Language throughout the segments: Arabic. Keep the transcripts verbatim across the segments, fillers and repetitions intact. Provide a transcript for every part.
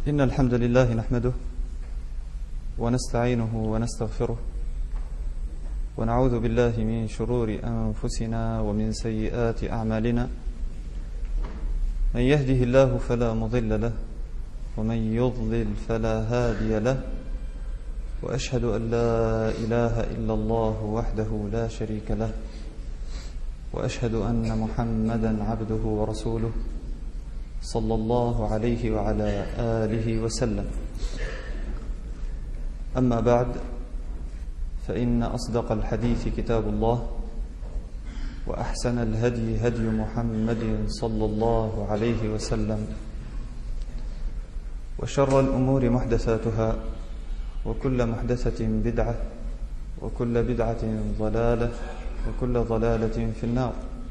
إن الحمد لله نحمده ونستعينه ونستغفره ونعوذ بالله من شرور أنفسنا ومن سيئات أعمالنا. من يهده الله فلا مضل له ومن يضلل فلا هادي له، وأشهد أن لا إله إلا الله وحده لا شريك له، وأشهد أن محمدا عبده ورسوله صلى الله عليه وعلى آله وسلم. أما بعد، فإن أصدق الحديث كتاب الله، وأحسن الهدي هدي محمد صلى الله عليه وسلم، وشر الأمور محدثاتها، وكل محدثة بدعة، وكل بدعة ضلالة، وكل ضلالة في النار.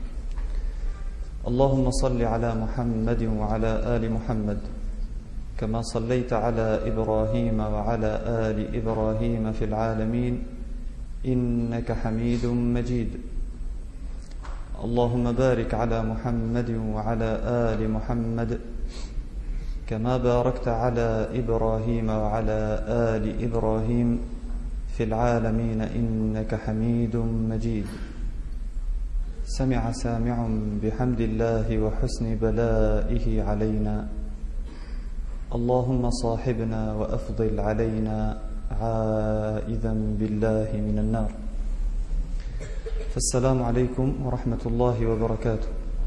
اللهم صل على محمد وعلى آل محمد كما صليت على إبراهيم وعلى آل إبراهيم في العالمين إنك حميد مجيد. اللهم بارك على محمد وعلى آل محمد كما باركت على إبراهيم وعلى آل إبراهيم في العالمين إنك حميد مجيد. سمع سامع بحمد الله وحسن بلائه علينا، اللهم صاحبنا وأفضل علينا عائذا بالله من النار. فالسلام عليكم ورحمة الله وبركاته.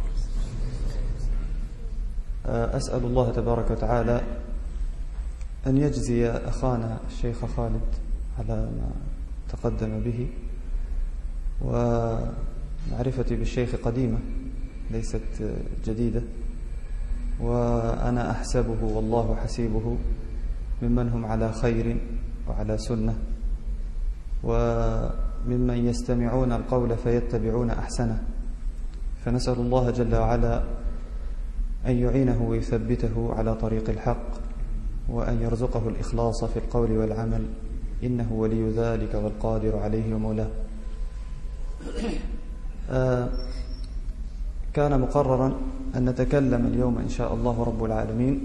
أسأل الله تبارك وتعالى أن يجزي أخانا الشيخ خالد على ما تقدم به، ومعرفتي بالشيخ قديمة ليست جديدة، وأنا أحسبه والله حسيبه ممن هم على خير وعلى سنة، وممن يستمعون القول فيتبعون أحسنه. فنسأل الله جل وعلا أن يعينه ويثبته على طريق الحق، وأن يرزقه الإخلاص في القول والعمل، إنه ولي ذلك والقادر عليه ومولاه. آه كان مقررا أن نتكلم اليوم إن شاء الله رب العالمين،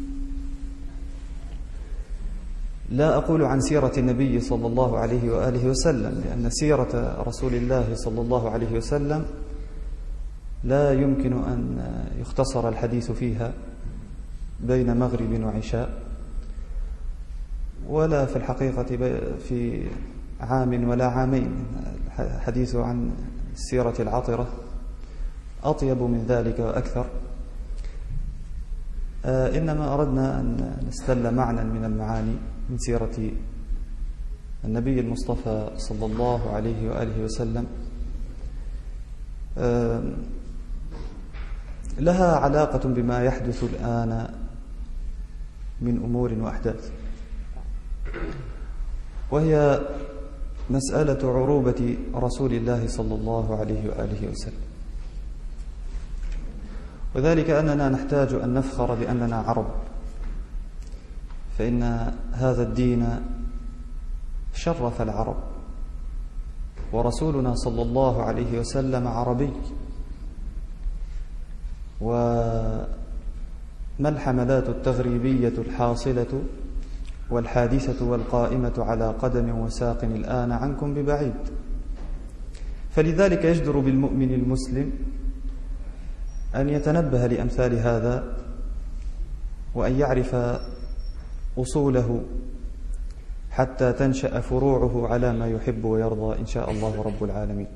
لا أقول عن سيرة النبي صلى الله عليه وآله وسلم، لأن سيرة رسول الله صلى الله عليه وسلم لا يمكن أن يختصر الحديث فيها بين مغرب وعشاء، ولا في الحقيقة في عام ولا عامين. الحديث عن السيرة العطرة أطيب من ذلك وأكثر. إنما أردنا أن نستل معنى من المعاني من سيرة النبي المصطفى صلى الله عليه وآله وسلم، لها علاقة بما يحدث الآن من أمور وأحداث، وهي مسألة عروبة رسول الله صلى الله عليه وآله وسلم. وذلك أننا نحتاج أن نفخر بأننا عرب، فإن هذا الدين شرف العرب، ورسولنا صلى الله عليه وسلم عربي. وما الحملات التغريبية الحاصلة والحادثة والقائمة على قدم وساق الآن عنكم ببعيد؟ فلذلك يجدر بالمؤمن المسلم أن يتنبه لأمثال هذا، وأن يعرف أصوله حتى تنشأ فروعه على ما يحب ويرضى إن شاء الله رب العالمين.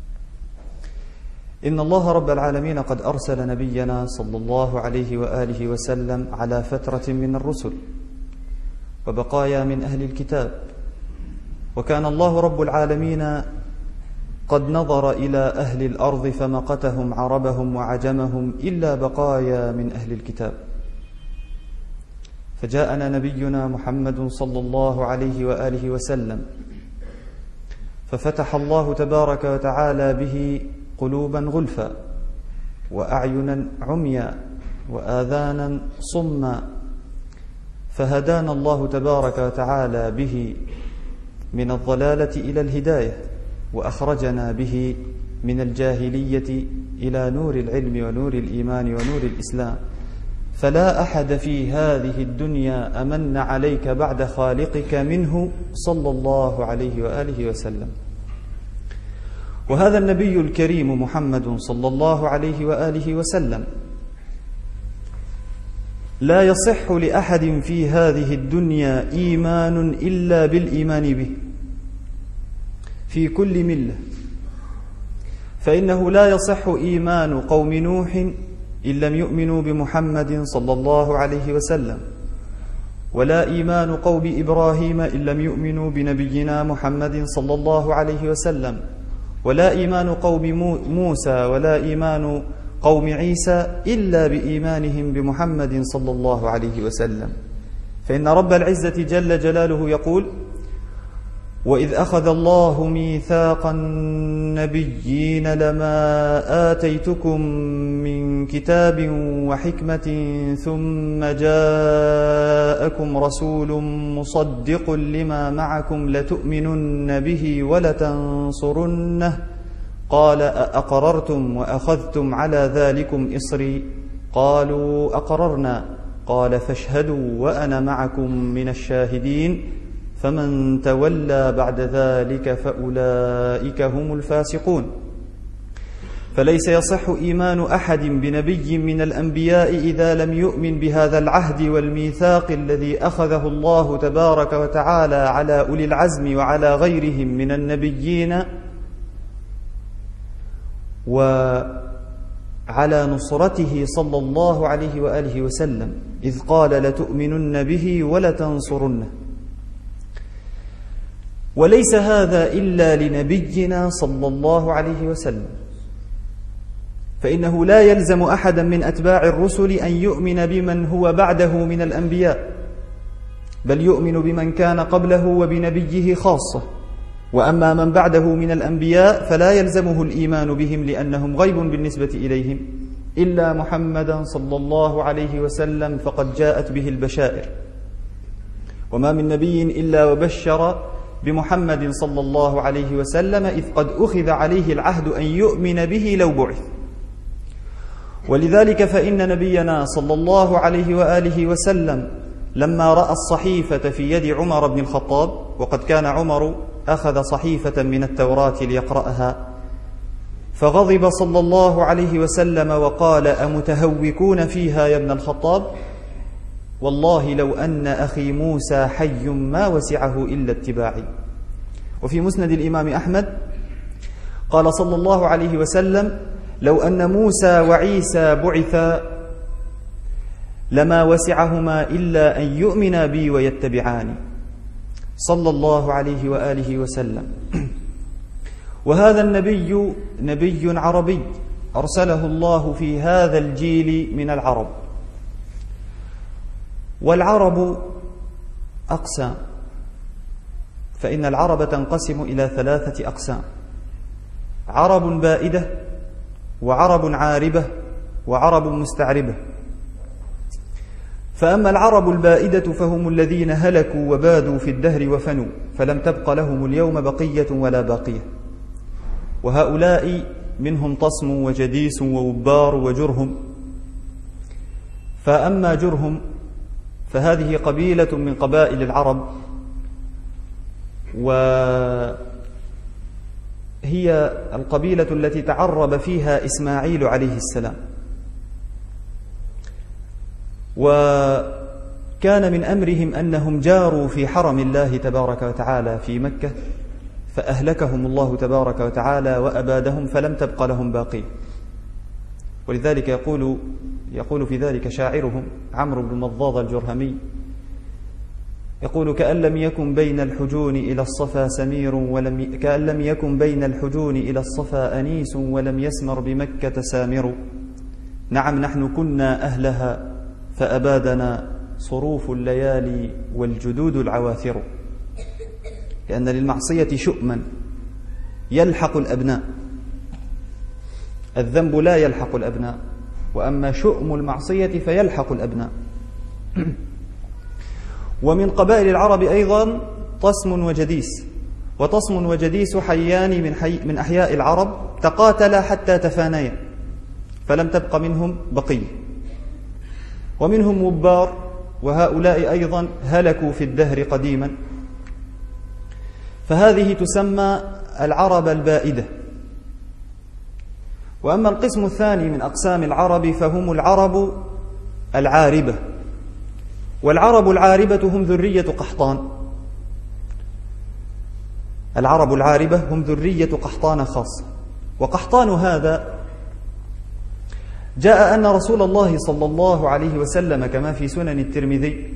إن الله رب العالمين قد أرسل نبينا صلى الله عليه وآله وسلم على فترة من الرسل وبقايا من أهل الكتاب، وكان الله رب العالمين قد نظر إلى أهل الأرض فمقتهم عربهم وعجمهم إلا بقايا من أهل الكتاب. فجاءنا نبينا محمد صلى الله عليه وآله وسلم، ففتح الله تبارك وتعالى به قلوبا غلفا، وأعينا عميا، وآذانا صما، فهدانا الله تبارك وتعالى به من الضلالة إلى الهداية، وأخرجنا به من الجاهلية إلى نور العلم ونور الإيمان ونور الإسلام. فلا أحد في هذه الدنيا أمن عليك بعد خالقك منه صلى الله عليه وآله وسلم. وهذا النبي الكريم محمد صلى الله عليه وآله وسلم لا يصح لأحد في هذه الدنيا إيمان إلا بالإيمان به في كل ملة، فإنه لا يصح إيمان قوم نوح إن لم يؤمنوا بمحمد صلى الله عليه وسلم، ولا إيمان قوم إبراهيم إن لم يؤمنوا بنبينا محمد صلى الله عليه وسلم، ولا إيمان قوم موسى ولا إيمان قوم عيسى إلا بإيمانهم بمحمد صلى الله عليه وسلم. فإن رب العزة جل جلاله يقول: وإذ أخذ الله ميثاق النبيين لما آتيتكم من كتاب وحكمة ثم جاءكم رسول مصدق لما معكم لتؤمنن به ولتنصرنه قال أأقررتم وأخذتم على ذلكم إصري قالوا أقررنا قال فاشهدوا وأنا معكم من الشاهدين فمن تولى بعد ذلك فأولئك هم الفاسقون. فليس يصح إيمان أحد بنبي من الأنبياء إذا لم يؤمن بهذا العهد والميثاق الذي أخذه الله تبارك وتعالى على أولي العزم وعلى غيرهم من النبيين وعلى نصرته صلى الله عليه وآله وسلم، إذ قال لتؤمنن به ولتنصرنه. وليس هذا إلا لنبينا صلى الله عليه وسلم، فإنه لا يلزم أحدا من أتباع الرسل أن يؤمن بمن هو بعده من الأنبياء، بل يؤمن بمن كان قبله وبنبيه خاصة. وأما من بعده من الأنبياء فلا يلزمه الإيمان بهم لأنهم غيب بالنسبة إليهم، إلا محمدا صلى الله عليه وسلم فقد جاءت به البشائر، وما من نبي إلا وبشر بمحمد صلى الله عليه وسلم، إذ قد أخذ عليه العهد أن يؤمن به لو بعث. ولذلك فإن نبينا صلى الله عليه وآله وسلم لما رأى الصحيفة في يد عمر بن الخطاب، وقد كان عمر أخذ صحيفة من التوراة ليقرأها، فغضب صلى الله عليه وسلم وقال: أمتهوكون فيها يا ابن الخطاب؟ والله لو أن أخي موسى حي ما وسعه إلا اتباعي. وفي مسند الإمام أحمد قال صلى الله عليه وسلم: لو أن موسى وعيسى بعثا لما وسعهما إلا أن يؤمنا بي ويتبعاني، صلى الله عليه وآله وسلم. وهذا النبي نبي عربي أرسله الله في هذا الجيل من العرب. والعرب أقسام، فإن العرب تنقسم إلى ثلاثة أقسام: عرب بائدة، وعرب عاربة، وعرب مستعربة. فأما العرب البائدة فهم الذين هلكوا وبادوا في الدهر وفنوا، فلم تبق لهم اليوم بقية ولا باقية، وهؤلاء منهم طصم وجديس ووبار وجرهم. فأما جرهم فهذه قبيلة من قبائل العرب، وهي القبيلة التي تعرب فيها إسماعيل عليه السلام، وكان من أمرهم أنهم جاروا في حرم الله تبارك وتعالى في مكة، فأهلكهم الله تبارك وتعالى وأبادهم، فلم تبق لهم باقي. ولذلك يقول يقول في ذلك شاعرهم عمرو بن مضاض الجرهمي، يقول: كأن لم يكن بين الحجون إلى الصفا سمير ولم ي... كأن لم يكن بين الحجون إلى الصفا أنيس ولم يسمر بمكة سامر. نعم نحن كنا أهلها فأبادنا صروف الليالي والجدود العواثر. لأن للمعصية شؤما يلحق الأبناء، الذنب لا يلحق الأبناء، وأما شؤم المعصية فيلحق الأبناء. ومن قبائل العرب أيضا طصم وجديس، وطصم وجديس حيان من, حي من أحياء العرب تقاتلا حتى تفانيا، فلم تبق منهم بقية. ومنهم وبار، وهؤلاء أيضا هلكوا في الدهر قديما. فهذه تسمى العرب البائدة. وأما القسم الثاني من أقسام العرب فهم العرب العاربة. والعرب العاربة هم ذرية قحطان. العرب العاربة هم ذرية قحطان خاصة. وقحطان هذا جاء أن رسول الله صلى الله عليه وسلم كما في سنن الترمذي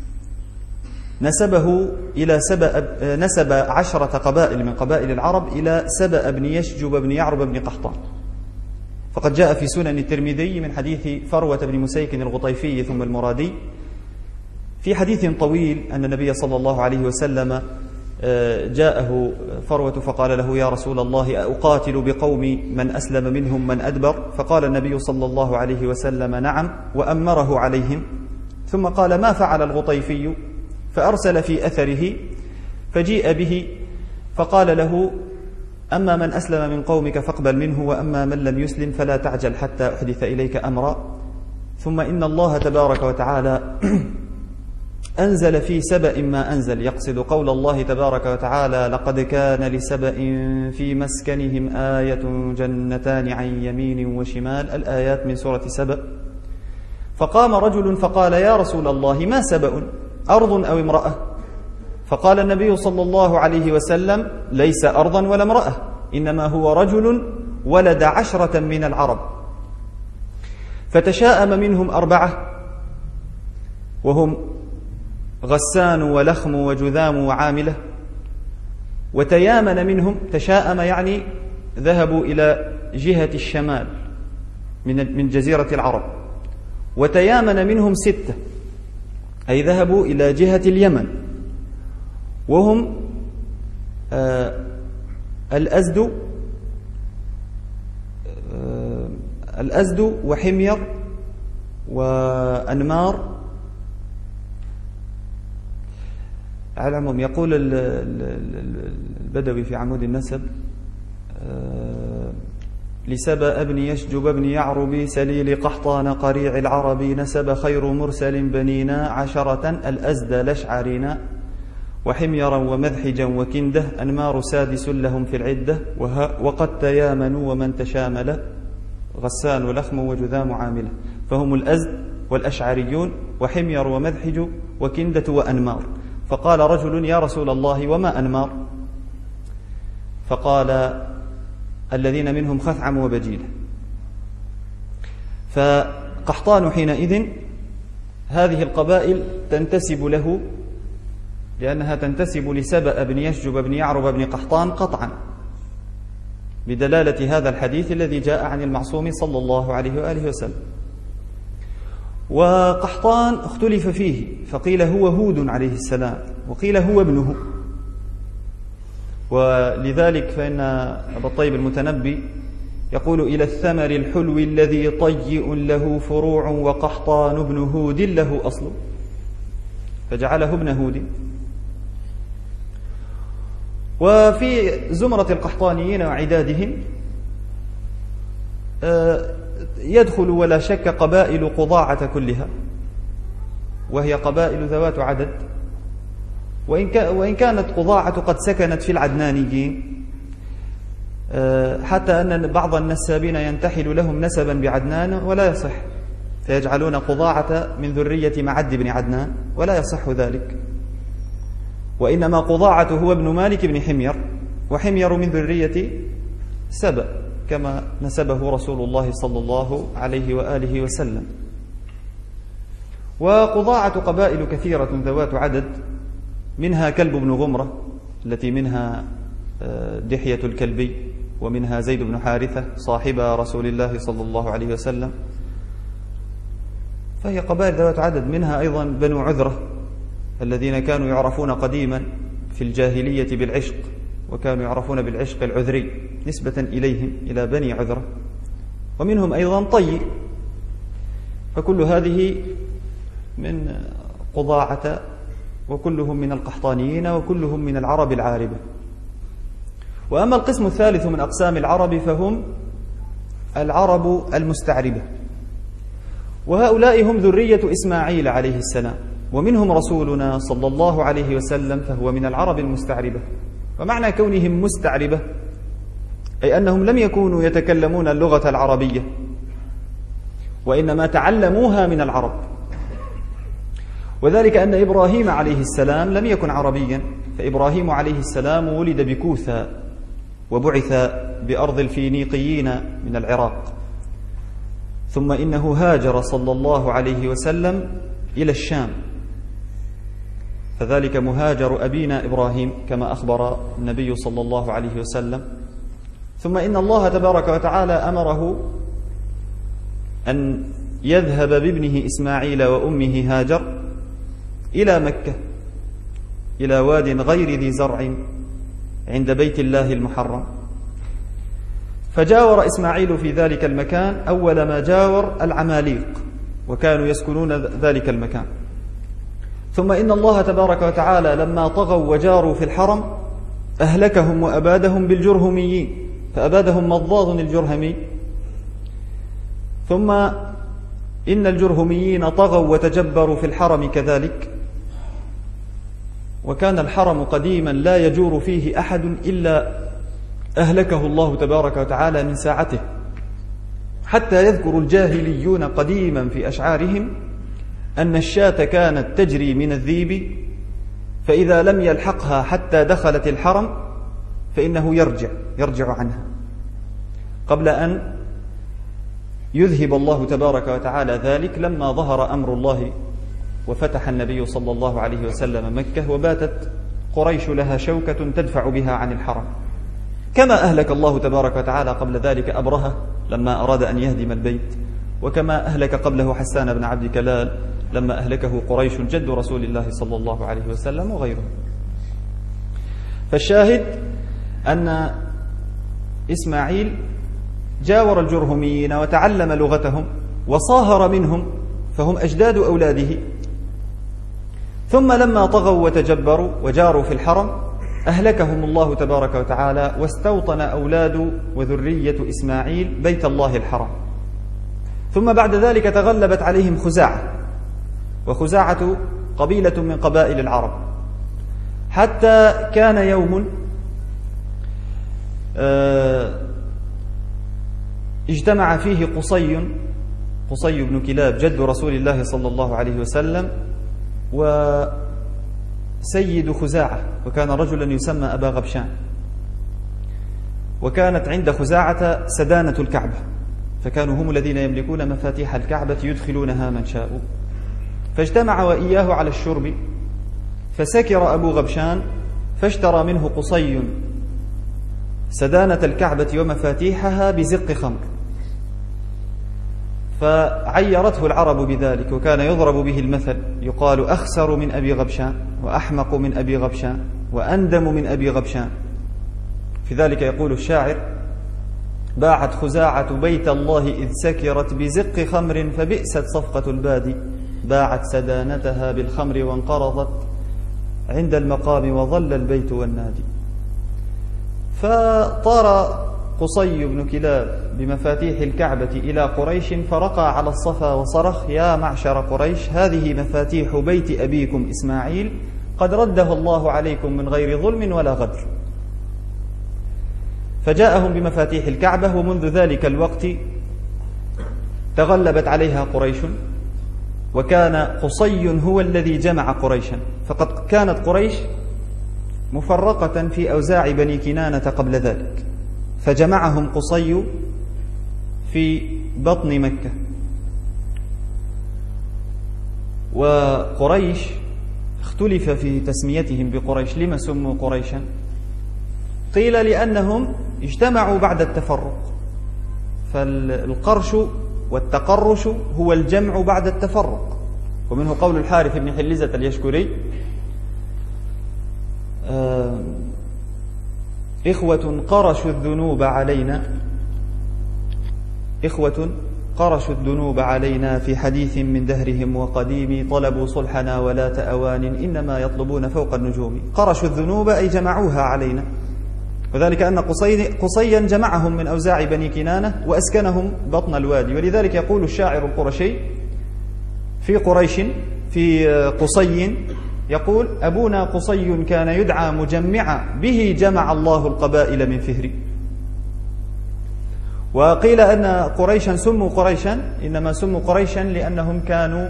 نسبه إلى سبأ نسب عشرة قبائل من قبائل العرب إلى سبأ بن يشجب بن يعرب بن قحطان. فقد جاء في سنن الترمذي من حديث فروة بن مسيك الغطيفي ثم المرادي في حديث طويل أن النبي صلى الله عليه وسلم جاءه فروة فقال له: يا رسول الله، أقاتل بقوم من أسلم منهم من أدبر؟ فقال النبي صلى الله عليه وسلم: نعم، وأمره عليهم. ثم قال: ما فعل الغطيفي؟ فأرسل في أثره فجيء به فقال له: أما من أسلم من قومك فاقبل منه، وأما من لم يسلم فلا تعجل حتى أحدث إليك أمرا. ثم إن الله تبارك وتعالى أنزل في سبأ ما أنزل، يقصد قول الله تبارك وتعالى: لقد كان لسبأ في مسكنهم آية جنتان عن يمين وشمال، الآيات من سورة سبأ. فقام رجل فقال: يا رسول الله، ما سبأ، أرض أو امرأة؟ فقال النبي صلى الله عليه وسلم: ليس أرضا ولا امرأة، إنما هو رجل ولد عشرة من العرب، فتشاءم منهم أربعة، وهم غسان ولخم وجذام وعاملة. وتيامن منهم، تشاءم يعني ذهبوا إلى جهة الشمال من من جزيرة العرب. وتيامن منهم ستة، أي ذهبوا إلى جهة اليمن، وهم آه الأزد آه الأزد وحمير وأنمار. على العموم يقول البدوي في عمود النسب: آه لسبأ بن يشجب بن يعرب سليل قحطان قريع العرب، نسب خير مرسل بنينا عشرة، الأزد لشعرنا وحميرا ومذحجا وكنده، أنمار سادس لهم في العدة، وقد تيامنوا ومن تشامل، غسان ولخم وجذام عاملة. فهم الأزد والأشعريون وحمير ومذحج وكندة وأنمار. فقال رجل: يا رسول الله، وما أنمار؟ فقال: الذين منهم خثعم وبجيلة. فقحطان حينئذ هذه القبائل تنتسب له، لأنها تنتسب لسبأ بن يشجب بن يعرب بن قحطان قطعا، بدلالة هذا الحديث الذي جاء عن المعصوم صلى الله عليه وآله وسلم. وقحطان اختلف فيه، فقيل هو هود عليه السلام، وقيل هو ابنه. ولذلك فإن أبا الطيب المتنبي يقول: إلى الثمر الحلو الذي طيء له فروع، وقحطان ابن هود له أصل، فجعله ابن هود. وفي زمرة القحطانيين وعدادهم يدخل ولا شك قبائل قضاعة كلها، وهي قبائل ذوات عدد، وإن كانت قضاعة قد سكنت في العدنانيين، حتى أن بعض النسابين ينتحل لهم نسبا بعدنان ولا يصح، فيجعلون قضاعة من ذرية معد بن عدنان، ولا يصح ذلك. وإنما قضاعة هو ابن مالك بن حمير، وحمير من ذرية سبأ كما نسبه رسول الله صلى الله عليه وآله وسلم. وقضاعة قبائل كثيرة ذوات عدد، منها كلب بن غمرة التي منها دحية الكلبي، ومنها زيد بن حارثة صاحب رسول الله صلى الله عليه وسلم، فهي قبائل ذوات عدد. منها أيضا بنو عذرة الذين كانوا يعرفون قديما في الجاهلية بالعشق، وكانوا يعرفون بالعشق العذري نسبة إليهم، إلى بني عذرة. ومنهم أيضا طي. فكل هذه من قضاعة، وكلهم من القحطانيين، وكلهم من العرب العاربة. وأما القسم الثالث من أقسام العرب فهم العرب المستعربة. وهؤلاء هم ذرية إسماعيل عليه السلام، ومنهم رسولنا صلى الله عليه وسلم، فهو من العرب المستعربة. ومعنى كونهم مستعربة أي أنهم لم يكونوا يتكلمون اللغة العربية، وإنما تعلموها من العرب. وذلك أن إبراهيم عليه السلام لم يكن عربيا، فإبراهيم عليه السلام ولد بكوثا وبعث بأرض الفينيقيين من العراق، ثم إنه هاجر صلى الله عليه وسلم إلى الشام، فذلك مهاجر أبينا إبراهيم كما أخبر النبي صلى الله عليه وسلم. ثم إن الله تبارك وتعالى أمره أن يذهب بابنه إسماعيل وأمه هاجر إلى مكة، إلى واد غير ذي زرع عند بيت الله المحرم، فجاور إسماعيل في ذلك المكان أول ما جاور العماليق، وكانوا يسكنون ذلك المكان. ثم إن الله تبارك وتعالى لما طغوا وجاروا في الحرم أهلكهم وأبادهم بالجرهميين، فأبادهم مضاض الجرهمي. ثم إن الجرهميين طغوا وتجبروا في الحرم كذلك، وكان الحرم قديما لا يجور فيه أحد إلا أهلكه الله تبارك وتعالى من ساعته، حتى يذكر الجاهليون قديما في أشعارهم أن الشاة كانت تجري من الذيب، فإذا لم يلحقها حتى دخلت الحرم فإنه يرجع يرجع عنها، قبل أن يذهب الله تبارك وتعالى ذلك لما ظهر أمر الله وفتح النبي صلى الله عليه وسلم مكة، وباتت قريش لها شوكة تدفع بها عن الحرم، كما أهلك الله تبارك وتعالى قبل ذلك أبرهة لما أراد أن يهدم البيت، وكما أهلك قبله حسان بن عبد كلال لما أهلكه قريش جد رسول الله صلى الله عليه وسلم وغيره. فالشاهد أن إسماعيل جاور الجرهميين وتعلم لغتهم وصاهر منهم، فهم أجداد أولاده. ثم لما طغوا وتجبروا وجاروا في الحرم أهلكهم الله تبارك وتعالى، واستوطن أولاد وذرية إسماعيل بيت الله الحرام. ثم بعد ذلك تغلبت عليهم خزاعة، وخزاعة قبيلة من قبائل العرب، حتى كان يوم اجتمع فيه قصي قصي بن كلاب جد رسول الله صلى الله عليه وسلم وسيد خزاعة، وكان رجلا يسمى أبا غبشان، وكانت عند خزاعة سدانة الكعبة، فكانوا هم الذين يملكون مفاتيح الكعبة يدخلونها من شاءوا. فاجتمع وإياه على الشرب، فسكر أبو غبشان فاشترى منه قصي سدانة الكعبة ومفاتيحها بزق خمر، فعيرته العرب بذلك، وكان يضرب به المثل، يقال أخسر من أبي غبشان، وأحمق من أبي غبشان، وأندم من أبي غبشان. في ذلك يقول الشاعر: باعت خزاعة بيت الله إذ سكرت بزق خمر، فبئست صفقة البادي، باعت سدانتها بالخمر وانقرضت عند المقام، وظل البيت والنادي. فطار قصي بن كلاب بمفاتيح الكعبة إلى قريش، فرقى على الصفا وصرخ: يا معشر قريش، هذه مفاتيح بيت أبيكم إسماعيل، قد رده الله عليكم من غير ظلم ولا غدر. فجاءهم بمفاتيح الكعبة، ومنذ ذلك الوقت تغلبت عليها قريش، وكان قصي هو الذي جمع قريشا، فقد كانت قريش مفرقة في أوزاع بني كنانة قبل ذلك، فجمعهم قصي في بطن مكة. وقريش اختلف في تسميتهم بقريش، لما سموا قريشا؟ قيل لأنهم اجتمعوا بعد التفرق، فالقرش والتقرش هو الجمع بعد التفرق. ومنه قول الحارث بن حلزة اليشكري: إخوة قرشوا الذنوب علينا إخوة قرشوا الذنوب علينا في حديث من دهرهم وقديم، طلبوا صلحنا ولا تأوان، إنما يطلبون فوق النجوم. قرشوا الذنوب أي جمعوها علينا، وذلك أن قصي قصيا جمعهم من أوزاع بني كنانة وأسكنهم بطن الوادي. ولذلك يقول الشاعر القرشي: في قريش في قصي يقول: أبونا قصي كان يدعى مجمعا، به جمع الله القبائل من فهر. وقيل أن قريشا سموا قريشا، إنما سموا قريشا لأنهم كانوا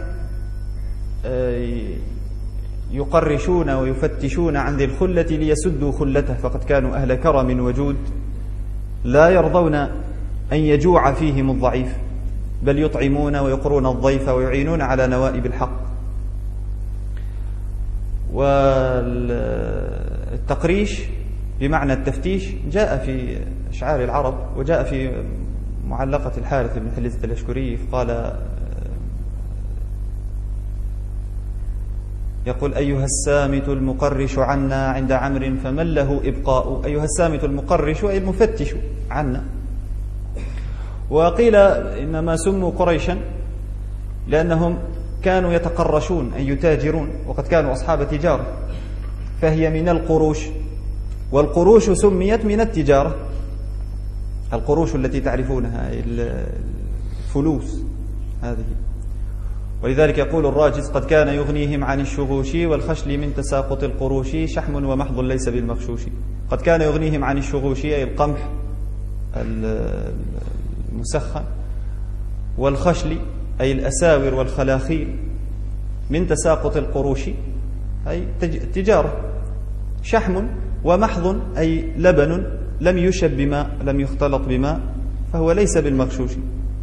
يقرشون ويفتشون عن ذي الخلة ليسدوا خلته، فقد كانوا أهل كرم وجود لا يرضون أن يجوع فيهم الضعيف، بل يطعمون ويقرون الضيف ويعينون على نوائب الحق. والتقريش بمعنى التفتيش جاء في أشعار العرب، وجاء في معلقة الحارث بن حلزة الأشكري، قال يقول: أيها السامت المقرش عنا عند عمرو فمن له إبقاء. أيها السامت المقرش أي المفتش عنا. وقيل إنما سموا قريشا لأنهم كانوا يتقرشون أي يتاجرون، وقد كانوا أصحاب تجارة، فهي من القروش، والقروش سميت من التجارة، القروش التي تعرفونها الفلوس هذه. ولذلك يقول الراجز: قد كان يغنيهم عن الشغوش والخشل من تساقط القروش شحم ومحض ليس بالمغشوش. قد كان يغنيهم عن الشغوش أي القمح المسخن، والخشل أي الأساور والخلاخيل، من تساقط القروش أي تجارة، شحم ومحض أي لبن لم يشب بماء، لم يختلط بماء، فهو ليس بالمغشوش.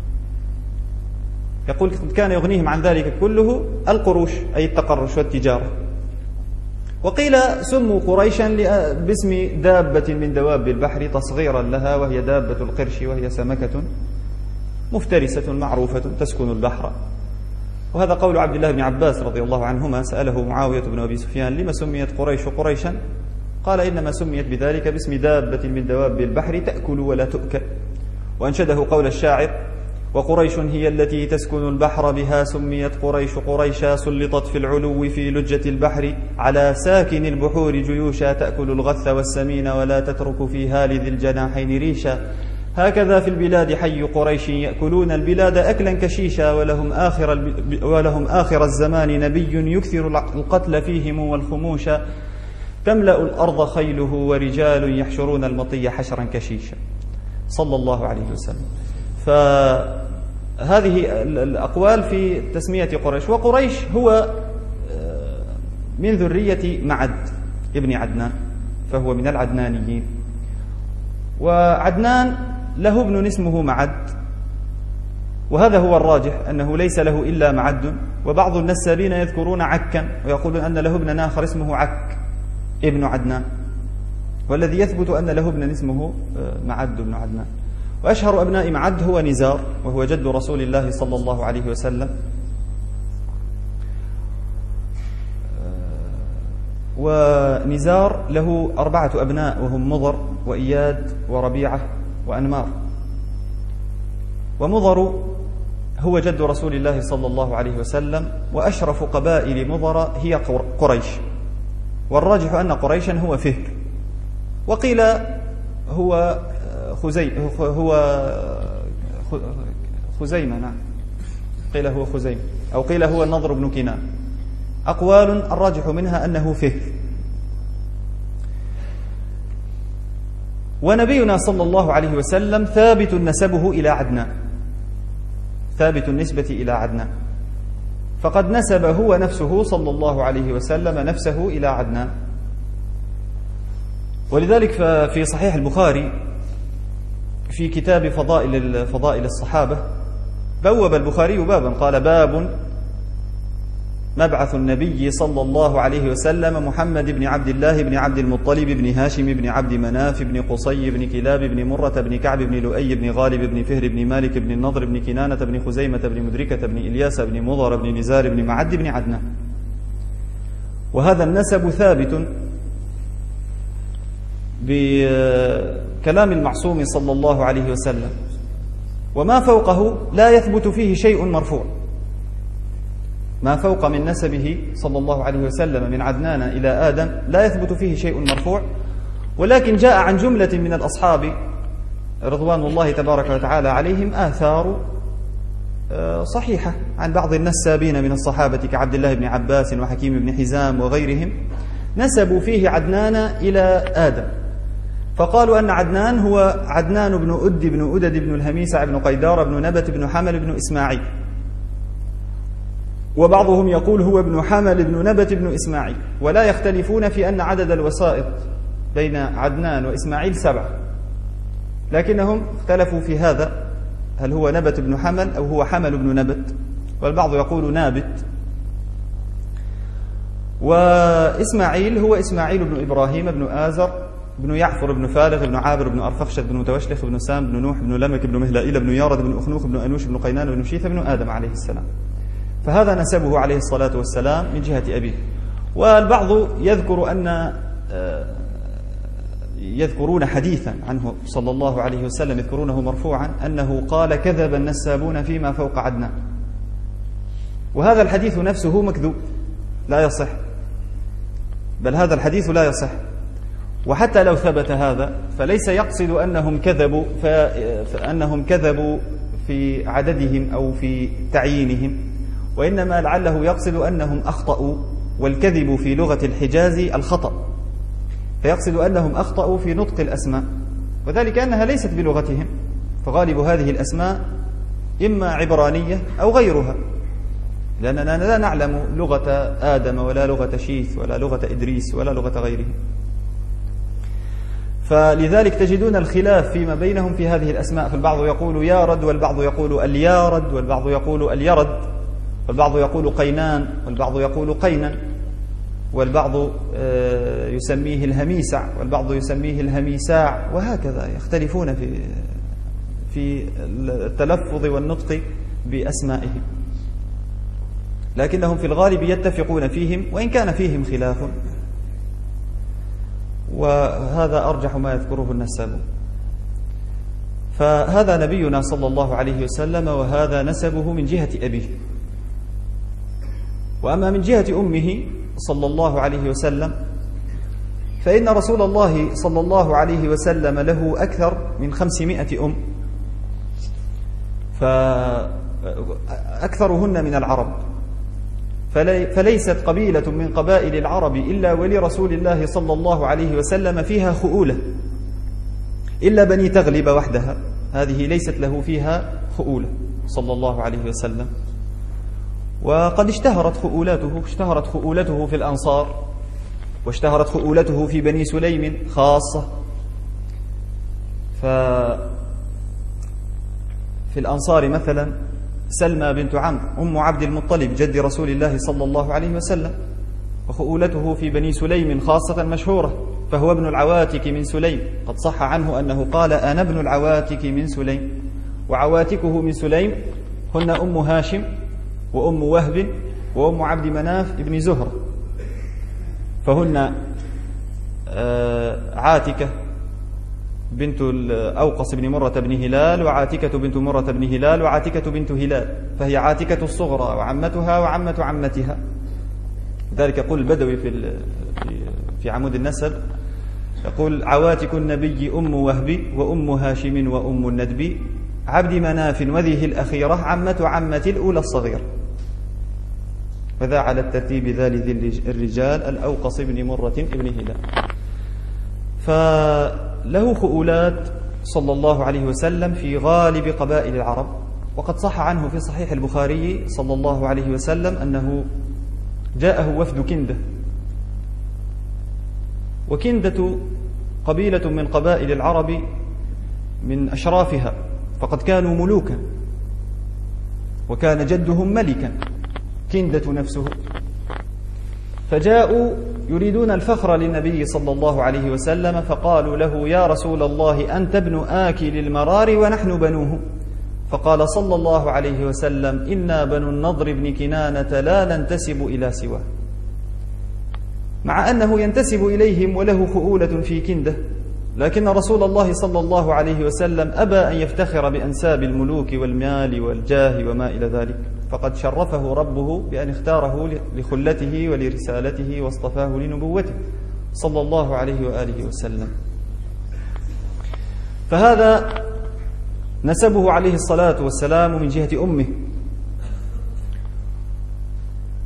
يقول: كان يغنيهم عن ذلك كله القروش أي التقرش والتجارة. وقيل سموا قريشا باسم دابة من دواب البحر تصغيرا لها، وهي دابة القرش، وهي سمكة مفترسة معروفة تسكن البحر. وهذا قول عبد الله بن عباس رضي الله عنهما، سأله معاوية بن أبي سفيان: لما سميت قريش قريشا؟ قال: إنما سميت بذلك باسم دابة من دواب البحر تأكل ولا تؤكل. وأنشده قول الشاعر: وقريش هي التي تسكن البحر، بها سميت قريش قريشا، سلطت في العلو في لجة البحر، على ساكن البحور جيوشا، تأكل الغث والسمين ولا تترك فيها لذي الجناحين ريشا. هكذا في البلاد حي قريش، يأكلون البلاد أكلا كشيشا، ولهم آخر, الب... ولهم آخر الزمان نبي يكثر القتل فيهم والخموشا، تملأ الأرض خيله ورجال يحشرون المطي حشرا كشيشا، صلى الله عليه وسلم. فهذه الأقوال في تسمية قريش. وقريش هو من ذرية معد ابن عدنان، فهو من العدنانيين. وعدنان له ابن اسمه معد، وهذا هو الراجح أنه ليس له إلا معد. وبعض النسابين يذكرون عكا ويقولون أن له ابن آخر اسمه عك ابن عدنان، والذي يثبت أن له ابن اسمه معد بن عدنان. وأشهر أبناء معد هو نزار، وهو جد رسول الله صلى الله عليه وسلم. ونزار له أربعة أبناء، وهم مضر وإياد وربيعة وأنمار. ومضر هو جد رسول الله صلى الله عليه وسلم، وأشرف قبائل مضر هي قريش، والراجح أن قريشا هو فهر. وقيل هو خزي هو خزيمة، نعم، قيل هو خزيمة، أو قيل هو النضر بن كنان. أقوال الراجح منها أنه فهر. ونبينا صلى الله عليه وسلم ثابت نسبه إلى عدنان، ثابت النسبة إلى عدنان، فقد نسب هو نفسه صلى الله عليه وسلم نفسه إلى عدنان. ولذلك في صحيح البخاري في كتاب فضائل فضائل الصحابة بوب البخاري بابا، قال: باب مبعث النبي صلى الله عليه وسلم محمد بن عبد الله بن عبد المطلب بن هاشم بن عبد مناف بن قصي بن كلاب بن مرة بن كعب بن لؤي بن غالب بن فهر بن مالك بن النضر بن كنانة بن خزيمة بن مدركة بن إلياس بن مضر بن نزار بن معد بن عدنان. وهذا النسب ثابت بكلام المعصوم صلى الله عليه وسلم، وما فوقه لا يثبت فيه شيء مرفوع. ما فوق من نسبه صلى الله عليه وسلم من عدنان إلى آدم لا يثبت فيه شيء مرفوع، ولكن جاء عن جملة من الأصحاب رضوان الله تبارك وتعالى عليهم آثار صحيحة عن بعض النسابين من الصحابة كعبد الله بن عباس وحكيم بن حزام وغيرهم، نسبوا فيه عدنان إلى آدم، فقالوا أن عدنان هو عدنان بن أد بن أدد بن الهميسع بن قيدار بن نبت بن حمل بن إسماعيل، وبعضهم يقول هو ابن حمل بن نبت بن إسماعيل، ولا يختلفون في أن عدد الوسائط بين عدنان وإسماعيل سبعة، لكنهم اختلفوا في هذا، هل هو نبت بن حمل أو هو حمل بن نبت، والبعض يقول نابت. وإسماعيل هو إسماعيل بن إبراهيم بن آزر بن يعفر بن فالغ بن عابر بن أرفخشد بن متوشلخ بن سام بن نوح بن لمك بن مهلائيل بن يارد بن أخنوخ بن أنوش بن قينان بن شيث بن آدم عليه السلام، فهذا نسبه عليه الصلاة والسلام من جهة أبيه. والبعض يذكر أن يذكرون حديثا عنه صلى الله عليه وسلم، يذكرونه مرفوعا أنه قال: كذب النسابون فيما فوق عدنان، وهذا الحديث نفسه مكذوب لا يصح، بل هذا الحديث لا يصح. وحتى لو ثبت هذا فليس يقصد أنهم كذبوا فأنهم كذبوا في عددهم أو في تعيينهم، وإنما لعله يقصد أنهم أخطأوا، والكذب في لغة الحجاز الخطأ، فيقصد أنهم أخطأوا في نطق الأسماء، وذلك أنها ليست بلغتهم، فغالب هذه الأسماء إما عبرانية أو غيرها، لأننا لا نعلم لغة آدم ولا لغة شيث ولا لغة إدريس ولا لغة غيره، فلذلك تجدون الخلاف فيما بينهم في هذه الأسماء، فالبعض يقول يارد، والبعض يقول اليارد، والبعض يقول اليرد، والبعض يقول قينان، والبعض يقول قينا، والبعض يسميه الهميسع، والبعض يسميه الهميساع، وهكذا يختلفون في في التلفظ والنطق بأسمائهم، لكنهم في الغالب يتفقون فيهم وإن كان فيهم خلاف، وهذا أرجح ما يذكره النسابون. فهذا نبينا صلى الله عليه وسلم، وهذا نسبه من جهة أبيه. وأما من جهة أمه صلى الله عليه وسلم فإن رسول الله صلى الله عليه وسلم له أكثر من خمسمائة أم، فأكثرهن من العرب، فليست قبيلة من قبائل العرب إلا ولرسول الله صلى الله عليه وسلم فيها خؤولة، إلا بني تغلب وحدها، هذه ليست له فيها خؤولة صلى الله عليه وسلم. وقد اشتهرت خؤولته اشتهرت خؤولته في الأنصار، واشتهرت خؤولته في بني سليم خاصة. ففي الأنصار مثلا سلمى بنت عمرو أم عبد المطلب جد رسول الله صلى الله عليه وسلم، وخؤولته في بني سليم خاصة مشهورة، فهو ابن العواتك من سليم، قد صح عنه أنه قال: أنا ابن العواتك من سليم. وعواتكه من سليم هن أم هاشم وأم وهب وأم عبد مناف ابن زهرة، فهن عاتكة بنت أوقص بن مرة بن هلال، وعاتكة بنت مرة بن هلال، وعاتكة بنت هلال، فهي عاتكة الصغرى وعمتها وعمة عمتها. ذلك يقول البدوي في في عمود النسب، يقول: عواتك النبي أم وهب وأم هاشم وأم الندب، عبد مناف وذيه الأخيرة، عمة عمة الأولى الصغيرة. وذا على الترتيب ذا لذي الرجال الأوقص بن مرة ابن هلال. فله خؤولات صلى الله عليه وسلم في غالب قبائل العرب. وقد صح عنه في صحيح البخاري صلى الله عليه وسلم أنه جاءه وفد كندة، وكندة قبيلة من قبائل العرب من أشرافها، فقد كانوا ملوكا، وكان جدهم ملكا كندة نفسه، فجاءوا يريدون الفخر للنبي صلى الله عليه وسلم، فقالوا له: يا رسول الله، أنت ابن آكل المرار ونحن بنوه. فقال صلى الله عليه وسلم: إنا بنو النضر بن كنانة لا ننتسب إلى سواه، مع أنه ينتسب إليهم وله خؤولة في كندة، لكن رسول الله صلى الله عليه وسلم أبى أن يفتخر بأنساب الملوك والمال والجاه وما إلى ذلك، فقد شرفه ربه بأن اختاره لخلته ولرسالته واصطفاه لنبوته صلى الله عليه وآله وسلم. فهذا نسبه عليه الصلاة والسلام من جهة أمه،